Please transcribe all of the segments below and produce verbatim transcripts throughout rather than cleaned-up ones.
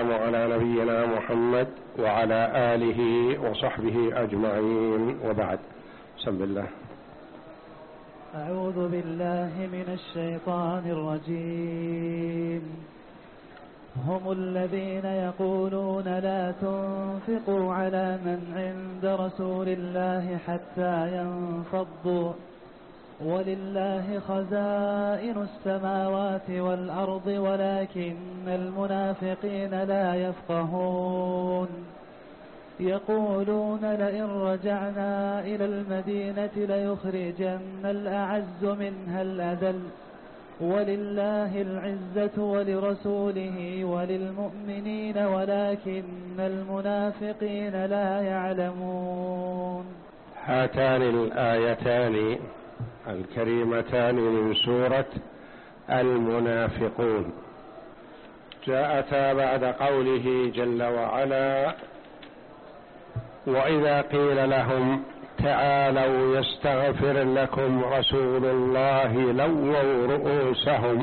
والسلام على نبينا محمد وعلى آله وصحبه أجمعين، وبعد. بسم الله. أعوذ بالله من الشيطان الرجيم. هم الذين يقولون لا تنفقوا على من عند رسول الله حتى ينفضوا ولله خزائن السماوات والأرض ولكن المنافقين لا يفقهون. يقولون لئن رجعنا إلى المدينة ليخرجن الأعز منها الأذل ولله العزة ولرسوله وللمؤمنين ولكن المنافقين لا يعلمون. هاتان الآيتان الكريمتان من سورة المنافقون جاءتا بعد قوله جل وعلا: وإذا قيل لهم تعالوا يستغفر لكم رسول الله لووا رؤوسهم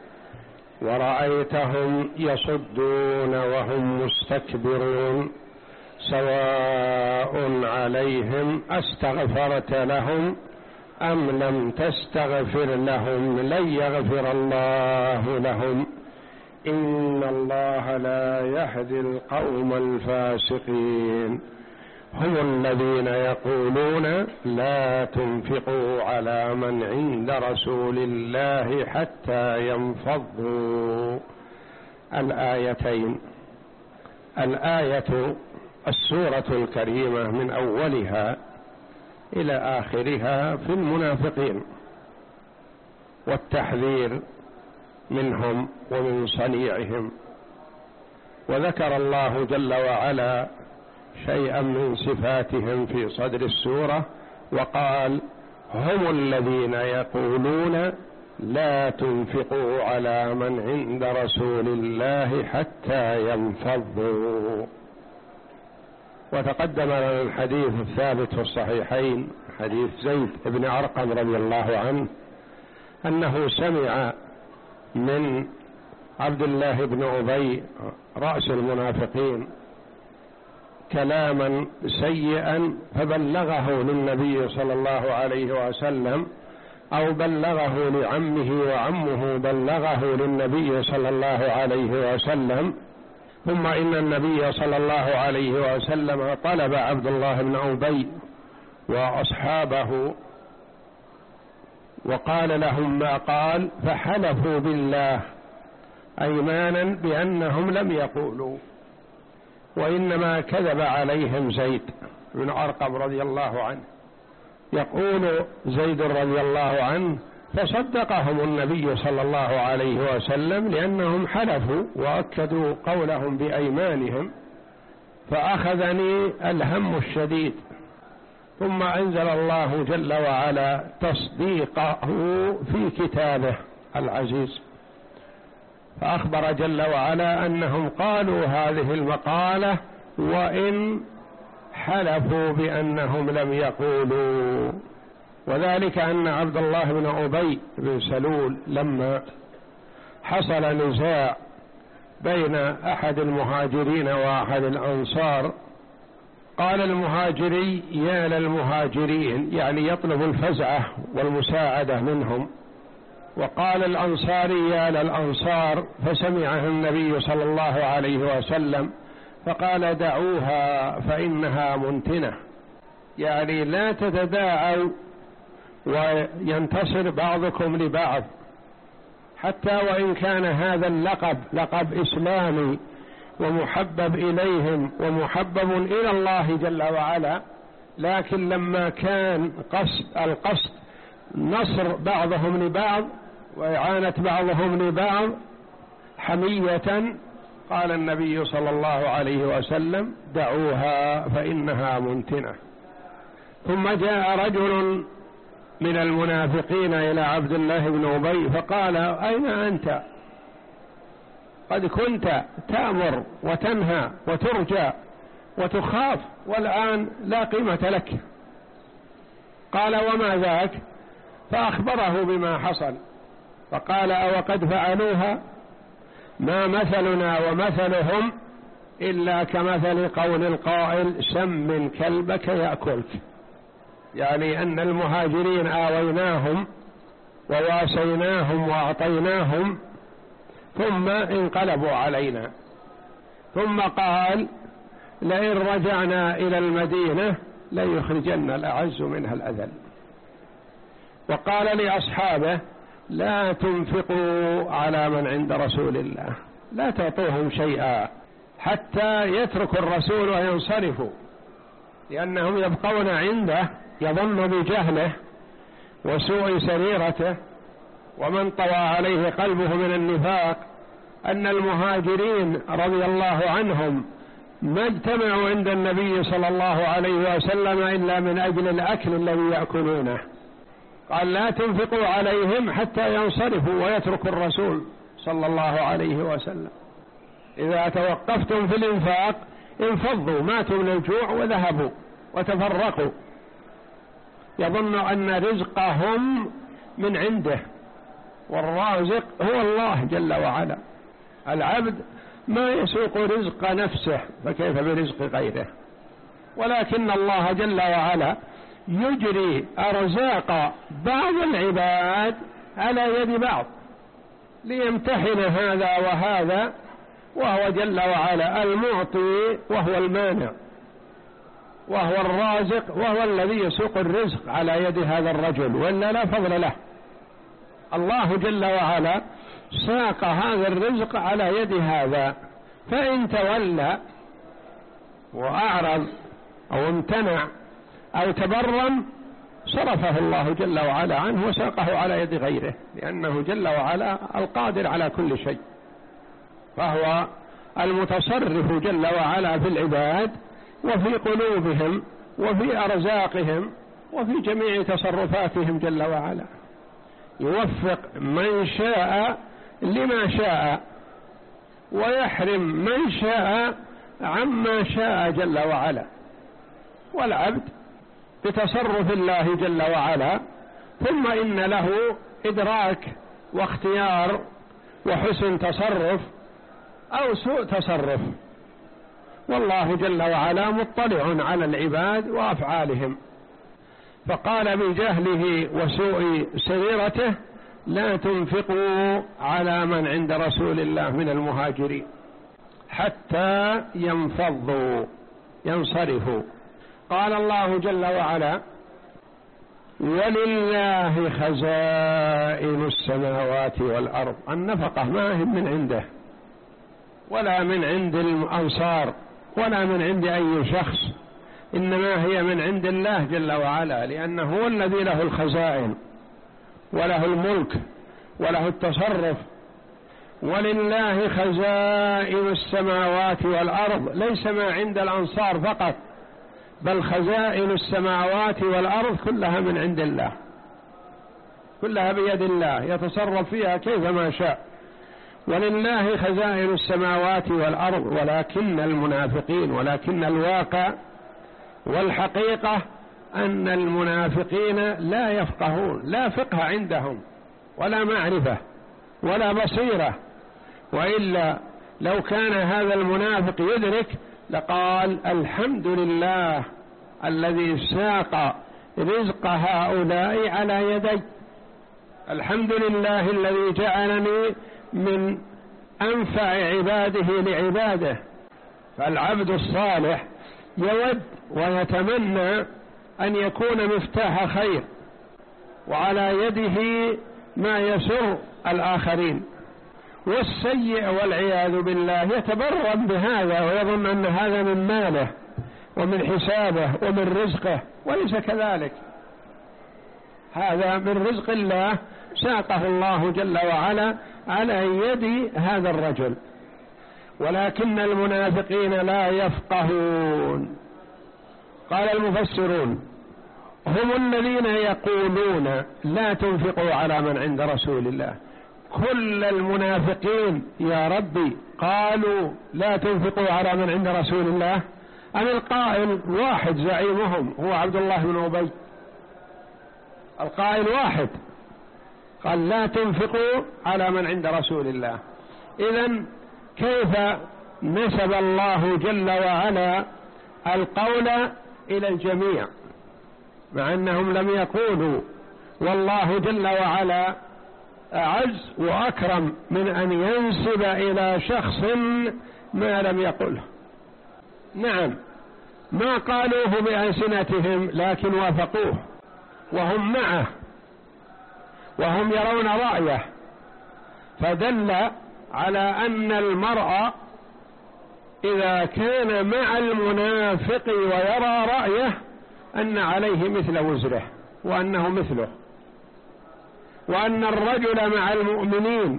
ورأيتهم يصدون وهم مستكبرون سواء عليهم أستغفرت لهم أم لم تستغفر لهم لن يغفر الله لهم إن الله لا يهدي القوم الفاسقين. هم الذين يقولون لا تنفقوا على من عند رسول الله حتى ينفضوا. الآيتين، الآية السورة الكريمة من أولها إلى آخرها في المنافقين والتحذير منهم ومن صنيعهم، وذكر الله جل وعلا شيئا من صفاتهم في صدر السورة وقال: هم الذين يقولون لا تنفقوا على من عند رسول الله حتى ينفضوا. وتقدم لنا الحديث الثابت في الصحيحين، حديث زيد بن أرقم رضي الله عنه أنه سمع من عبد الله بن أبي رأس المنافقين كلاما سيئا فبلغه للنبي صلى الله عليه وسلم، أو بلغه لعمه وعمه بلغه للنبي صلى الله عليه وسلم، ثم إن النبي صلى الله عليه وسلم طلب عبد الله بن أبي وأصحابه وقال لهم ما قال، فحلفوا بالله أيمانا بأنهم لم يقولوا، وإنما كذب عليهم زيد بن أرقم رضي الله عنه. يقول زيد رضي الله عنه: فصدقهم النبي صلى الله عليه وسلم لأنهم حلفوا وأكدوا قولهم بأيمانهم، فأخذني الهم الشديد. ثم أنزل الله جل وعلا تصديقه في كتابه العزيز، فأخبر جل وعلا أنهم قالوا هذه المقالة وإن حلفوا بأنهم لم يقولوا. وذلك أن عبد الله بن أبي بن سلول لما حصل نزاع بين أحد المهاجرين وأحد الأنصار، قال المهاجري يا للمهاجرين، يعني يطلب الفزعة والمساعدة منهم، وقال الأنصاري يا للأنصار، فسمعه النبي صلى الله عليه وسلم فقال دعوها فإنها منتنة، يعني لا تتداعوا وينتصر بعضكم لبعض، حتى وإن كان هذا اللقب لقب إسلامي ومحبب إليهم ومحبب إلى الله جل وعلا، لكن لما كان قصد القصد نصر بعضهم لبعض وإعانة بعضهم لبعض حمية، قال النبي صلى الله عليه وسلم دعوها فإنها منتنة. ثم جاء رجل من المنافقين إلى عبد الله بن أبي فقال أين أنت؟ قد كنت تأمر وتنهى وترجى وتخاف، والآن لا قيمة لك. قال وما ذاك؟ فأخبره بما حصل، فقال أو قد فعلوها؟ ما مثلنا ومثلهم إلا كمثل قول القائل سمن كلبك يأكلك، يعني أن المهاجرين آويناهم وواسيناهم وأعطيناهم ثم انقلبوا علينا، ثم قال لئن رجعنا إلى المدينة ليخرجن الأعز منها الأذل. وقال لأصحابه لا تنفقوا على من عند رسول الله، لا تعطوهم شيئا حتى يتركوا الرسول وينصرفوا، لأنهم يبقون عنده يظن بجهله وسوء سريرته ومن طوى عليه قلبه من النفاق أن المهاجرين رضي الله عنهم ما اجتمعوا عند النبي صلى الله عليه وسلم إلا من أجل الأكل الذي يأكلونه. قال لا تنفقوا عليهم حتى ينصرفوا ويتركوا الرسول صلى الله عليه وسلم. إذا توقفتم في الإنفاق انفضوا، ماتوا من الجوع وذهبوا وتفرقوا. يظن أن رزقهم من عنده، والرازق هو الله جل وعلا. العبد ما يسوق رزق نفسه فكيف برزق غيره، ولكن الله جل وعلا يجري أرزاق بعض العباد على يد بعض ليمتحن هذا وهذا، وهو جل وعلا المعطي وهو المانع، وهو الرازق وهو الذي يسوق الرزق على يد هذا الرجل، وإلا لا فضل له. الله جل وعلا ساق هذا الرزق على يد هذا، فإن تولى وأعرض أو امتنع أو تبرم صرفه الله جل وعلا عنه وساقه على يد غيره، لأنه جل وعلا القادر على كل شيء، فهو المتصرف جل وعلا في العباد وفي قلوبهم وفي أرزاقهم وفي جميع تصرفاتهم جل وعلا. يوفق من شاء لما شاء ويحرم من شاء عما شاء جل وعلا. والعبد بتصرف الله جل وعلا ثم إن له إدراك واختيار وحسن تصرف أو سوء تصرف، والله جل وعلا مطلع على العباد وأفعالهم. فقال بجهله وسوء سريرته لا تنفقوا على من عند رسول الله من المهاجرين حتى ينفضوا ينصرفوا. قال الله جل وعلا ولله خزائن السماوات والأرض. النفقة ما هي من عنده ولا من عند الأنصار ولا من عند أي شخص، إنما هي من عند الله جل وعلا، لأنه هو الذي له الخزائن وله الملك وله التصرف. ولله خزائن السماوات والأرض، ليس ما عند الأنصار فقط، بل خزائن السماوات والأرض كلها من عند الله، كلها بيد الله يتصرف فيها كيفما شاء. ولله خزائن السماوات والأرض ولكن المنافقين، ولكن الواقع والحقيقة أن المنافقين لا يفقهون، لا فقه عندهم ولا معرفة ولا بصيرة، وإلا لو كان هذا المنافق يدرك لقال الحمد لله الذي ساق رزق هؤلاء على يدي، الحمد لله الذي جعلني من أنفع عباده لعباده. فالعبد الصالح يود ويتمنى أن يكون مفتاح خير وعلى يده ما يسر الآخرين، والسيء والعياذ بالله يتبرم بهذا ويظن أن هذا من ماله ومن حسابه ومن رزقه، وليس كذلك، هذا من رزق الله ساقه الله جل وعلا على يد هذا الرجل. ولكن المنافقين لا يفقهون. قال المفسرون هم الذين يقولون لا تنفقوا على من عند رسول الله. كل المنافقين يا ربي قالوا لا تنفقوا على من عند رسول الله، أم القائل واحد زعيمهم هو عبد الله بن أبي؟ القائل واحد قال لا تنفقوا على من عند رسول الله. إذن كيف نسب الله جل وعلا القول إلى الجميع، مع أنهم لم يقولوا، والله جل وعلا أعز وأكرم من أن ينسب إلى شخص ما لم يقله. نعم، ما قالوه بألسنتهم لكن وافقوه وهم معه وهم يرون رأيه، فدل على أن المرء إذا كان مع المنافق ويرى رأيه أن عليه مثل وزره وأنه مثله، وأن الرجل مع المؤمنين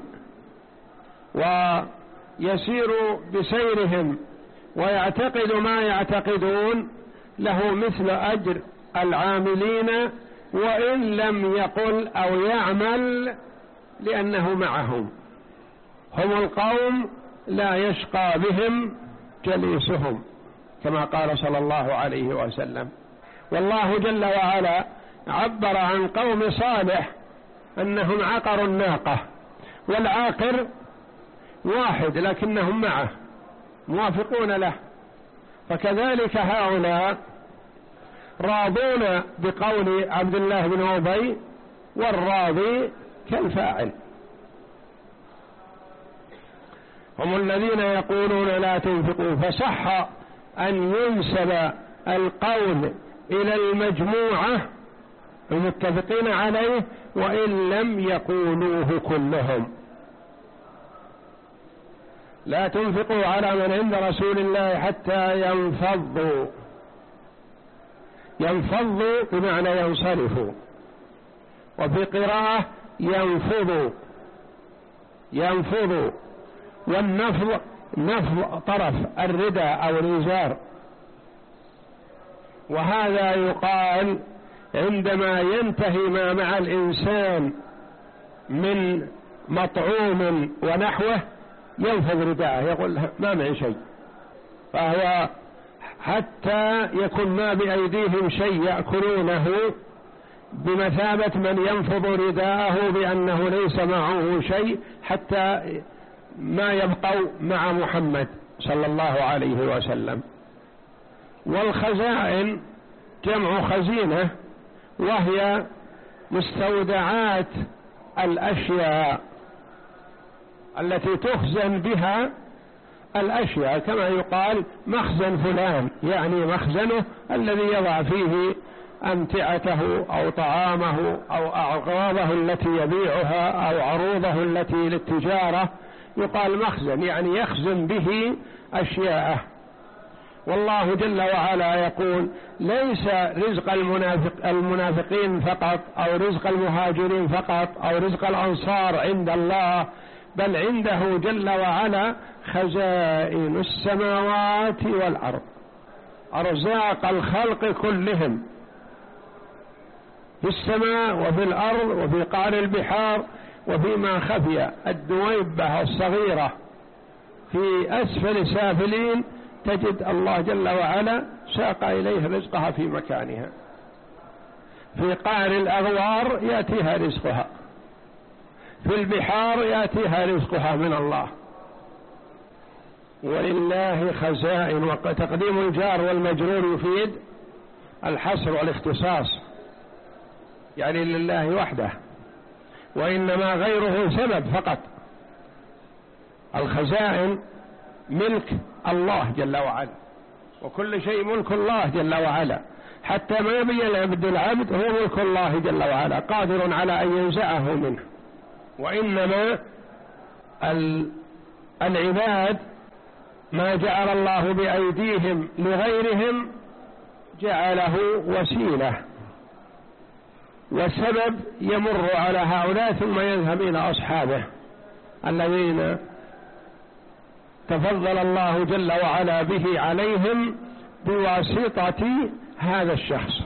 ويسير بسيرهم ويعتقد ما يعتقدون له مثل أجر العاملين وإن لم يقل أو يعمل، لأنه معهم. هم القوم لا يشقى بهم جليسهم، كما قال صلى الله عليه وسلم. والله جل وعلا عبر عن قوم صالح أنهم عقروا الناقة، والعاقر واحد لكنهم معه موافقون له، فكذلك هؤلاء راضون بقول عبد الله بن أبي، والراضي كالفاعل. هم الذين يقولون لا تنفقوا، فصح أن ينسب القول إلى المجموعة المتفقين عليه وإن لم يقولوه كلهم. لا تنفقوا على من عند رسول الله حتى ينفضوا. ينفضوا بمعنى ينصرفوا، وفي قراءة ينفضوا. ينفضوا، والنفض نفض طرف الرداء أو الإزار، وهذا يقال عندما ينتهي ما مع الإنسان من مطعوم ونحوه ينفض رداءه، يقول ما معي شيء، فهو حتى يكون ما بأيديهم شيء يأكلونه بمثابة من ينفض رداءه بأنه ليس معه شيء حتى ما يبقوا مع محمد صلى الله عليه وسلم. والخزائن جمع خزينة، وهي مستودعات الأشياء التي تخزن بها الأشياء، كما يقال مخزن فلان، يعني مخزنه الذي يضع فيه أمتعته أو طعامه أو أعراضه التي يبيعها أو عروضه التي للتجارة، يقال مخزن، يعني يخزن به أشياءه. والله جل وعلا يقول ليس رزق المنافق المنافقين فقط أو رزق المهاجرين فقط أو رزق الأنصار عند الله، بل عنده جل وعلا خزائن السماوات والأرض، أرزاق الخلق كلهم في السماء وفي الأرض وفي قعر البحار وفيما خفي الدويبة الصغيرة في أسفل سافلين، تجد الله جل وعلا ساق إليه رزقها في مكانها. في قعر الأغوار يأتيها رزقها، في البحار يأتيها رزقها من الله. ولله خزائن، وتقديم الجار والمجرور يفيد الحصر والاختصاص، يعني لله وحده، وإنما غيره سبب فقط. الخزائن ملك الله جل وعلا، وكل شيء ملك الله جل وعلا، حتى ما يبي العبد العبد هو ملك الله جل وعلا قادر على أن ينزعه منه. وإنما العباد ما جعل الله بأيديهم لغيرهم جعله وسيلة وسبب يمر على هؤلاء ثم يذهب إلى أصحابه الذين تفضل الله جل وعلا به عليهم بواسطة هذا الشخص.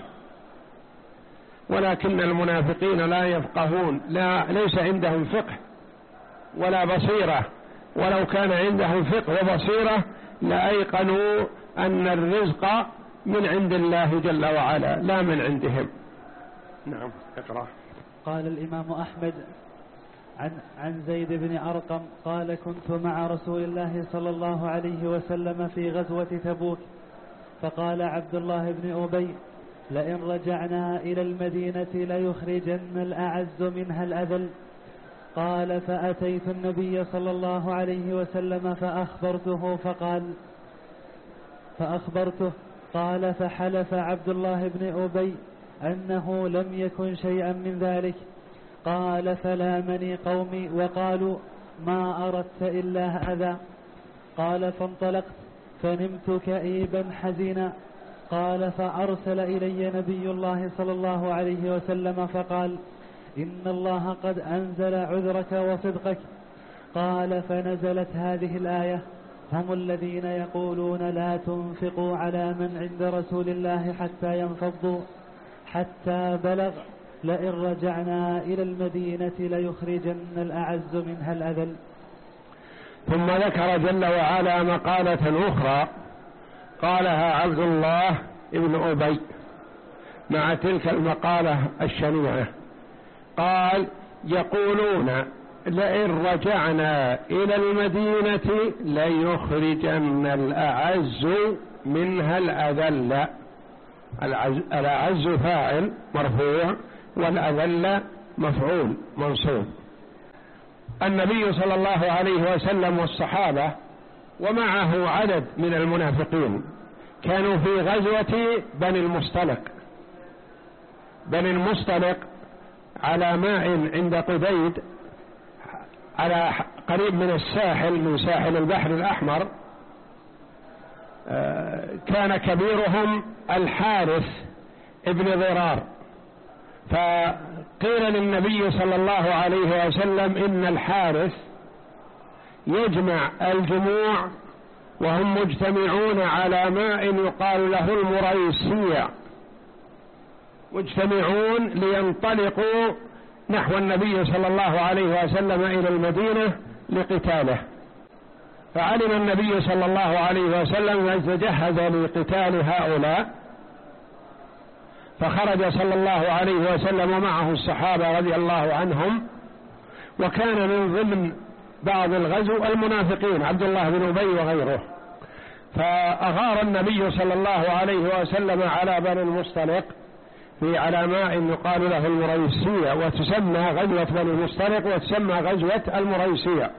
ولكن المنافقين لا يفقهون، لا ليس عندهم فقه ولا بصيرة، ولو كان عندهم فقه وبصيرة لأيقنوا أن الرزق من عند الله جل وعلا لا من عندهم. نعم، اقرأ. قال الإمام أحمد: عن, عن زيد بن أرقم قال كنت مع رسول الله صلى الله عليه وسلم في غزوة تبوك، فقال عبد الله بن أبي لئن رجعنا إلى المدينة ليخرجن الأعز منها الأذل. قال فأتيت النبي صلى الله عليه وسلم فأخبرته فقال فأخبرته قال فحلف عبد الله بن أبي أنه لم يكن شيئا من ذلك. قال فلامني قومي وقالوا ما أردت إلا أذى. قال فانطلقت فنمت كئيبا حزينا. قال فأرسل إلي نبي الله صلى الله عليه وسلم فقال إن الله قد أنزل عذرك وصدقك. قال فنزلت هذه الآية هم الذين يقولون لا تنفقوا على من عند رسول الله حتى ينفضوا، حتى بلغ لئن رجعنا إلى المدينة ليخرجن الأعز منها الأذل. ثم ذكر جل وعلا مقالة أخرى قالها عبد الله بن أبي مع تلك المقالة الشنيعة، قال يقولون لئن رجعنا إلى المدينة ليخرجن الأعز منها الأذل. الأعز فاعل مرفوع والأذل مفعول منصوب. النبي صلى الله عليه وسلم والصحابة ومعه عدد من المنافقين كانوا في غزوة بني المصطلق. بني المصطلق على ماء عند قديد على قريب من الساحل من ساحل البحر الأحمر. كان كبيرهم الحارث ابن ضرار، فقيل للنبي صلى الله عليه وسلم إن الحارث يجمع الجموع وهم مجتمعون على ماء يقال له المريسيع، مجتمعون لينطلقوا نحو النبي صلى الله عليه وسلم إلى المدينة لقتاله. فعلم النبي صلى الله عليه وسلم أن تجهز لقتال هؤلاء، فخرج صلى الله عليه وسلم ومعه الصحابة رضي الله عنهم، وكان من ضمن بعض الغزو المنافقين عبد الله بن أبي وغيره. فأغار النبي صلى الله عليه وسلم على بني المصطلق في على ماء يقال له المريسية، وتسمى غزوة بني المصطلق وتسمى غزوة المريسية.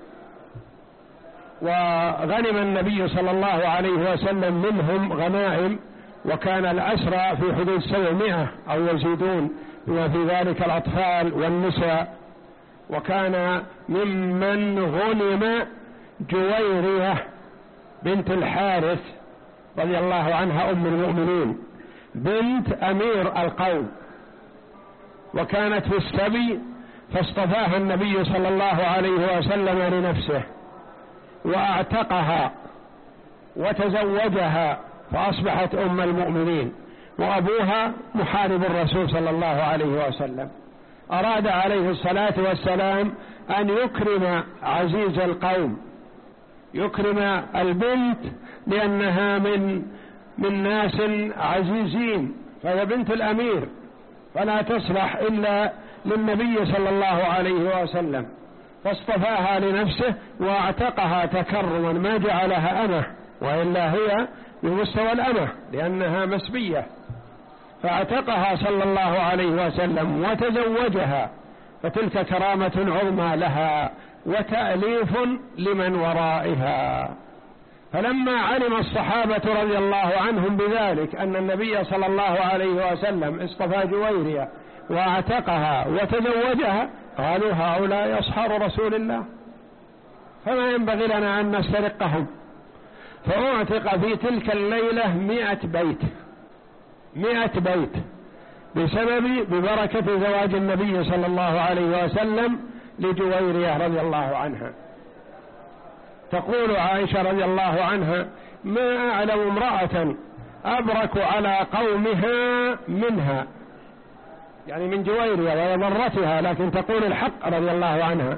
وغنم النبي صلى الله عليه وسلم منهم غنائم، وكان الأسرى في حدود سبعمائة أو يزيدون، بما في ذلك الأطفال والنساء. وكان ممن غنم جويرية بنت الحارث رضي الله عنها أم المؤمنين بنت أمير القوم، وكانت في السبي فاصطفاها النبي صلى الله عليه وسلم لنفسه وأعتقها وتزوجها فأصبحت أم المؤمنين، وأبوها محارب الرسول صلى الله عليه وسلم. أراد عليه الصلاة والسلام أن يكرم عزيز القوم، يكرم البنت لأنها من من ناس عزيزين، فهي بنت الأمير فلا تصلح إلا للنبي صلى الله عليه وسلم، فاصطفاها لنفسه واعتقها تكرما، ما جعلها أمه، وإلا هي بمستوى الأمة لأنها مسبية، فاعتقها صلى الله عليه وسلم وتزوجها، فتلك كرامة عظمى لها وتأليف لمن ورائها. فلما علم الصحابة رضي الله عنهم بذلك أن النبي صلى الله عليه وسلم اصطفى جويرية واعتقها وتزوجها، قالوا هؤلاء أصحاب رسول الله، فما ينبغي لنا أن نسترقهم. فأعتق في تلك الليلة مئة بيت، مئة بيت بسبب ببركة زواج النبي صلى الله عليه وسلم لجويرية رضي الله عنها. تقول عائشة رضي الله عنها ما أعلم امرأة أبرك على قومها منها، يعني من جويرية وضرتها، لكن تقول الحق رضي الله عنها.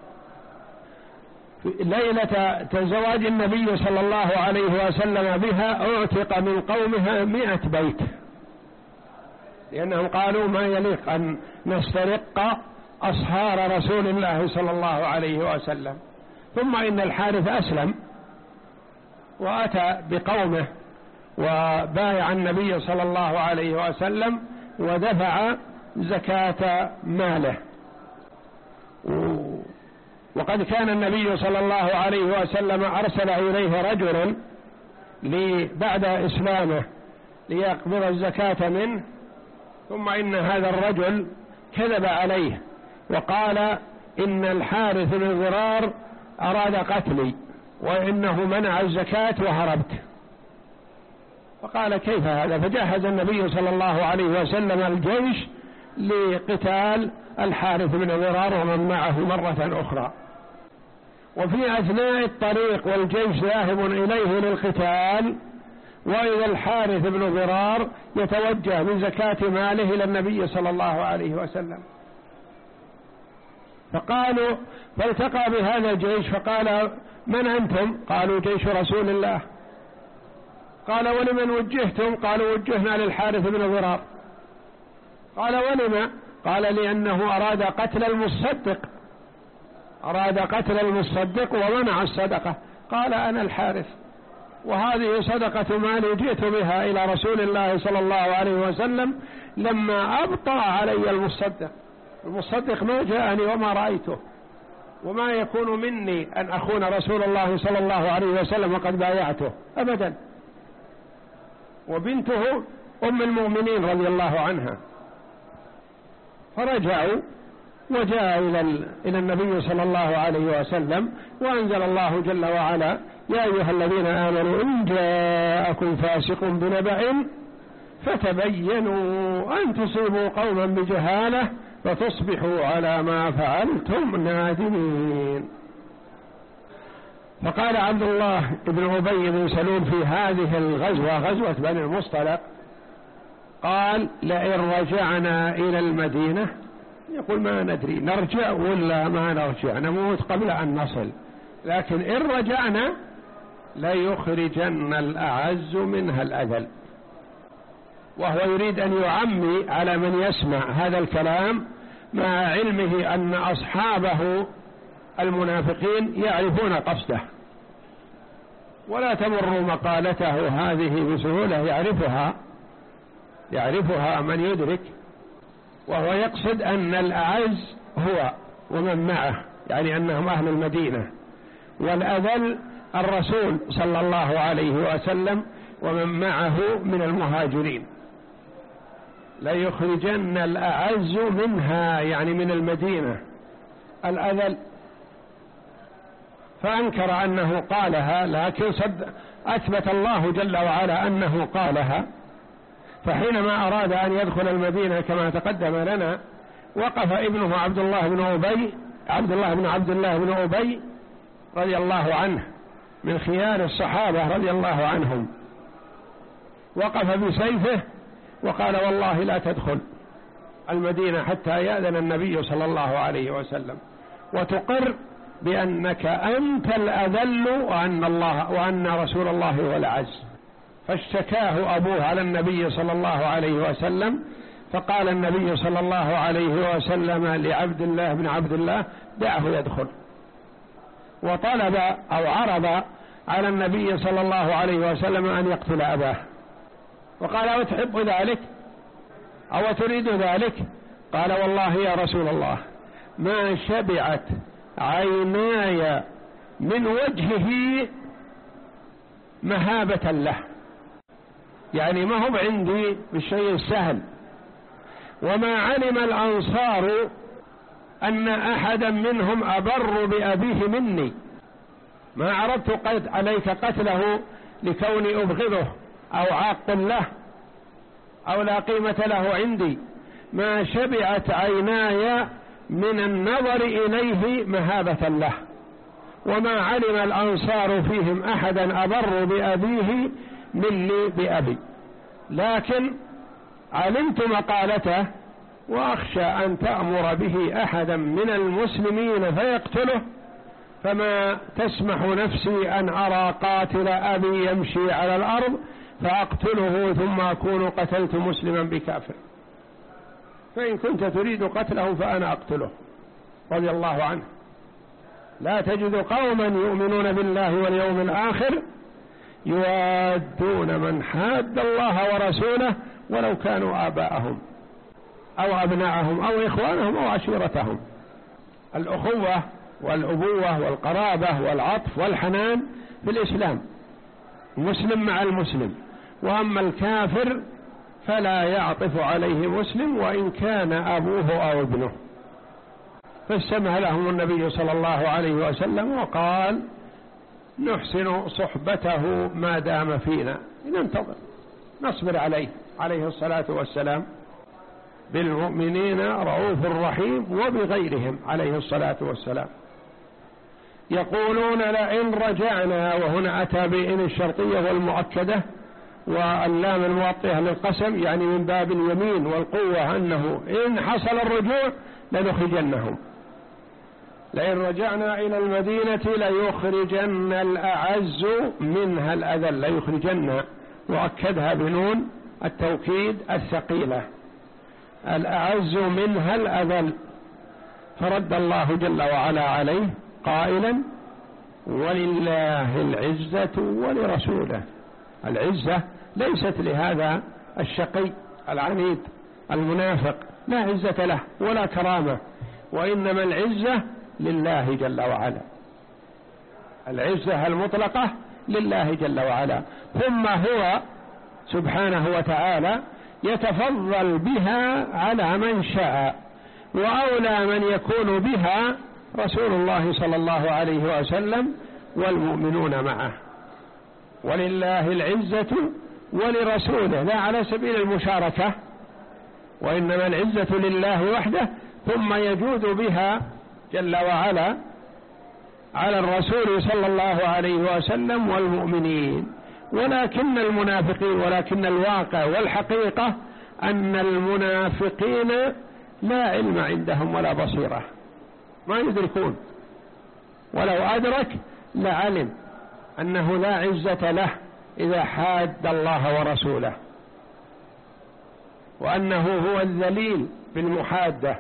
ليلة زواج النبي صلى الله عليه وسلم بها اعتق من قومها مئة بيت، لأنهم قالوا ما يليق أن نسترق أصهار رسول الله صلى الله عليه وسلم. ثم إن الحارث أسلم وأتى بقومه وبايع النبي صلى الله عليه وسلم ودفع زكاة ماله. وقد كان النبي صلى الله عليه وسلم أرسل إليه رجلا بعد إسلامه ليقبض الزكاة منه، ثم إن هذا الرجل كذب عليه وقال إن الحارث بن ضرار أراد قتلي وإنه منع الزكاة وهربت. فقال كيف هذا؟ فجهز النبي صلى الله عليه وسلم الجيش لقتال الحارث بن ضرار ومن معه مرة أخرى. وفي أثناء الطريق والجيش ذاهب إليه للقتال، وإذا الحارث بن ضرار يتوجه بزكاة ماله إلى النبي صلى الله عليه وسلم. فقالوا فالتقى بهذا الجيش فقال من أنتم؟ قالوا جيش رسول الله. قال ولمن وجهتم؟ قالوا وجهنا للحارث بن ضرار. قال ولما؟ قال لأنه أراد قتل المصدق، أراد قتل المصدق ومنع الصدقة. قال أنا الحارث وهذه صدقة مالي جئت بها إلى رسول الله صلى الله عليه وسلم لما أبطأ علي المصدق. المصدق ما جاءني وما رأيته، وما يكون مني أن أخون رسول الله صلى الله عليه وسلم وقد بايعته أبدا. وبنته أم المؤمنين رضي الله عنها. فرجعوا وجاء إلى النبي صلى الله عليه وسلم وأنزل الله جل وعلا يا أيها الذين آمنوا إن جاءكم فاسق بنبأ فتبينوا أن تصيبوا قوما بجهالة فتصبحوا على ما فعلتم نادمين. فقال عبد الله بن أبي بن سلول في هذه الغزوة غزوة بني المصطلق قال لئن رجعنا إلى المدينة، يقول ما ندري نرجع ولا ما نرجع، نموت قبل أن نصل، لكن إن رجعنا ليخرجن الأعز منها الأذل. وهو يريد أن يعمي على من يسمع هذا الكلام مع علمه أن أصحابه المنافقين يعرفون قصده، ولا تمر مقالته هذه بسهولة، يعرفها يعرفها من يدرك. وهو يقصد أن الأعز هو ومن معه، يعني أنهم أهل المدينة، والأذل الرسول صلى الله عليه وسلم ومن معه من المهاجرين. ليخرجن الأعز منها يعني من المدينة الأذل. فأنكر أنه قالها، لكن صد أثبت الله جل وعلا أنه قالها. فحينما أراد أن يدخل المدينة كما تقدم لنا وقف ابنه عبد الله بن أبي عبد الله بن عبد الله بن أبي رضي الله عنه من خيار الصحابة رضي الله عنهم، وقف بسيفه وقال والله لا تدخل المدينة حتى يأذن النبي صلى الله عليه وسلم وتقر بأنك أنت الأذل وأن الله وأن رسول الله هو الأعز. فاشتكاه أبوه على النبي صلى الله عليه وسلم، فقال النبي صلى الله عليه وسلم لعبد الله بن عبد الله دعه يدخل. وطلب أو عرض على النبي صلى الله عليه وسلم أن يقتل أباه، وقال أو تحب ذلك أو تريد ذلك؟ قال والله يا رسول الله ما شبعت عيناي من وجهه مهابة له، يعني ما هو عندي بالشيء السهل. وما علم الأنصار أن أحدا منهم أبر بأبيه مني، ما عرضت قد عليك قتله لكوني أبغضه أو عاق له أو لا قيمة له عندي. ما شبعت عيناي من النظر إليه مهابة له، وما علم الأنصار فيهم أحدا أبر بأبيه مني بأبي، لكن علمت مقالته وأخشى أن تأمر به أحدا من المسلمين فيقتله، فما تسمح نفسي أن أرى قاتل أبي يمشي على الأرض فأقتله ثم أكون قتلت مسلما بكافر، فإن كنت تريد قتله فأنا أقتله. رضي الله عنه: لا تجد قوما يؤمنون بالله واليوم الآخر يوادون من حاد الله ورسوله ولو كانوا آباءهم أو أبناءهم أو إخوانهم أو عشيرتهم. الأخوة والأبوة والقرابة والعطف والحنان في الإسلام، مسلم مع المسلم. وأما الكافر فلا يعطف عليه مسلم وإن كان أبوه أو ابنه. فاستمع لهم النبي صلى الله عليه وسلم وقال: نحسن صحبته ما دام فينا، ننتظر نصبر عليه عليه الصلاة والسلام. بالمؤمنين رؤوف رحيم وبغيرهم عليه الصلاة والسلام. يقولون: لئن رجعنا، وهنا أتى بإن الشرطية والمؤكدة واللام الموطئة للقسم، يعني من باب اليمين والقوة، أنه إن حصل الرجوع لنخرجنهم. لئن رجعنا إلى المدينة ليخرجن الأعز منها الأذل، ليخرجن وأكدها بنون التوكيد الثقيلة، الأعز منها الأذل. فرد الله جل وعلا عليه قائلا: ولله العزة ولرسوله. العزة ليست لهذا الشقي العنيد المنافق، لا عزة له ولا كرامة، وإنما العزة لله جل وعلا، العزة المطلقة لله جل وعلا. ثم هو سبحانه وتعالى يتفضل بها على من شاء، وأولى من يكون بها رسول الله صلى الله عليه وسلم والمؤمنون معه. ولله العزة ولرسوله، لا على سبيل المشاركة، وإنما العزة لله وحده، ثم يجود بها جل وعلا على الرسول صلى الله عليه وسلم والمؤمنين. ولكن المنافقين، ولكن الواقع والحقيقة أن المنافقين لا علم عندهم ولا بصيرة، ما يدركون، ولو أدرك لعلم أنه لا عزة له إذا حاد الله ورسوله، وأنه هو الذليل بالمحادة،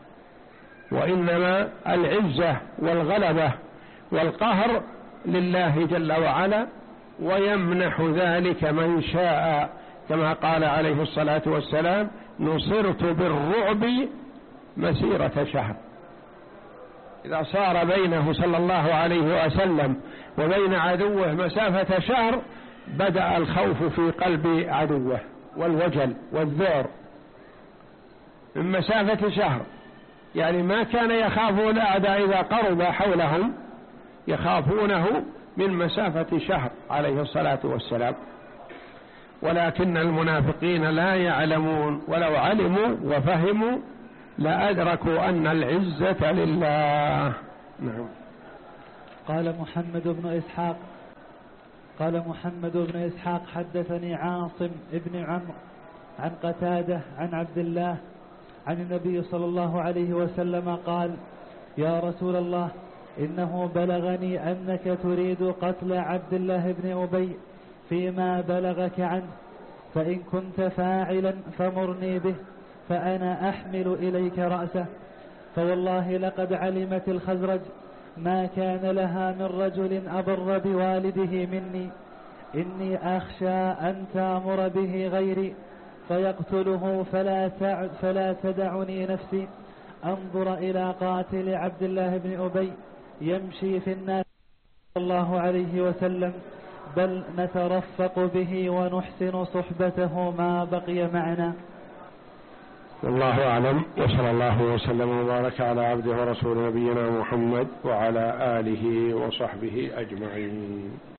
وإنما العزة والغلبة والقهر لله جل وعلا، ويمنح ذلك من شاء، كما قال عليه الصلاة والسلام: نصرت بالرعب مسيرة شهر. إذا صار بينه صلى الله عليه وسلم وبين عدوه مسافة شهر بدأ الخوف في قلب عدوه والوجل والذعر من مسافة شهر، يعني ما كان يخافون الأعداء إذا قرب حولهم، يخافونه من مسافة شهر عليه الصلاة والسلام. ولكن المنافقين لا يعلمون، ولو علموا وفهموا لأدركوا أن العزة لله. نعم. قال محمد بن إسحاق قال محمد بن إسحاق حدثني عاصم ابن عمرو عن قتادة عن عبد الله عن النبي صلى الله عليه وسلم قال: يا رسول الله، إنه بلغني أنك تريد قتل عبد الله بن أبي فيما بلغك عنه، فإن كنت فاعلا فمرني به فأنا أحمل إليك رأسه. فوالله لقد علمت الخزرج ما كان لها من رجل أبر بوالده مني، إني أخشى أن تأمر به غيري فيقتله فلا, فلا تدعني نفسي أنظر إلى قاتل عبد الله بن أبي يمشي في الناس صلى الله عليه وسلم، بل نترفق به ونحسن صحبته ما بقي معنا. والله أعلم، وصلى الله وسلم وبارك على عبده ورسول نبينا محمد وعلى آله وصحبه أجمعين.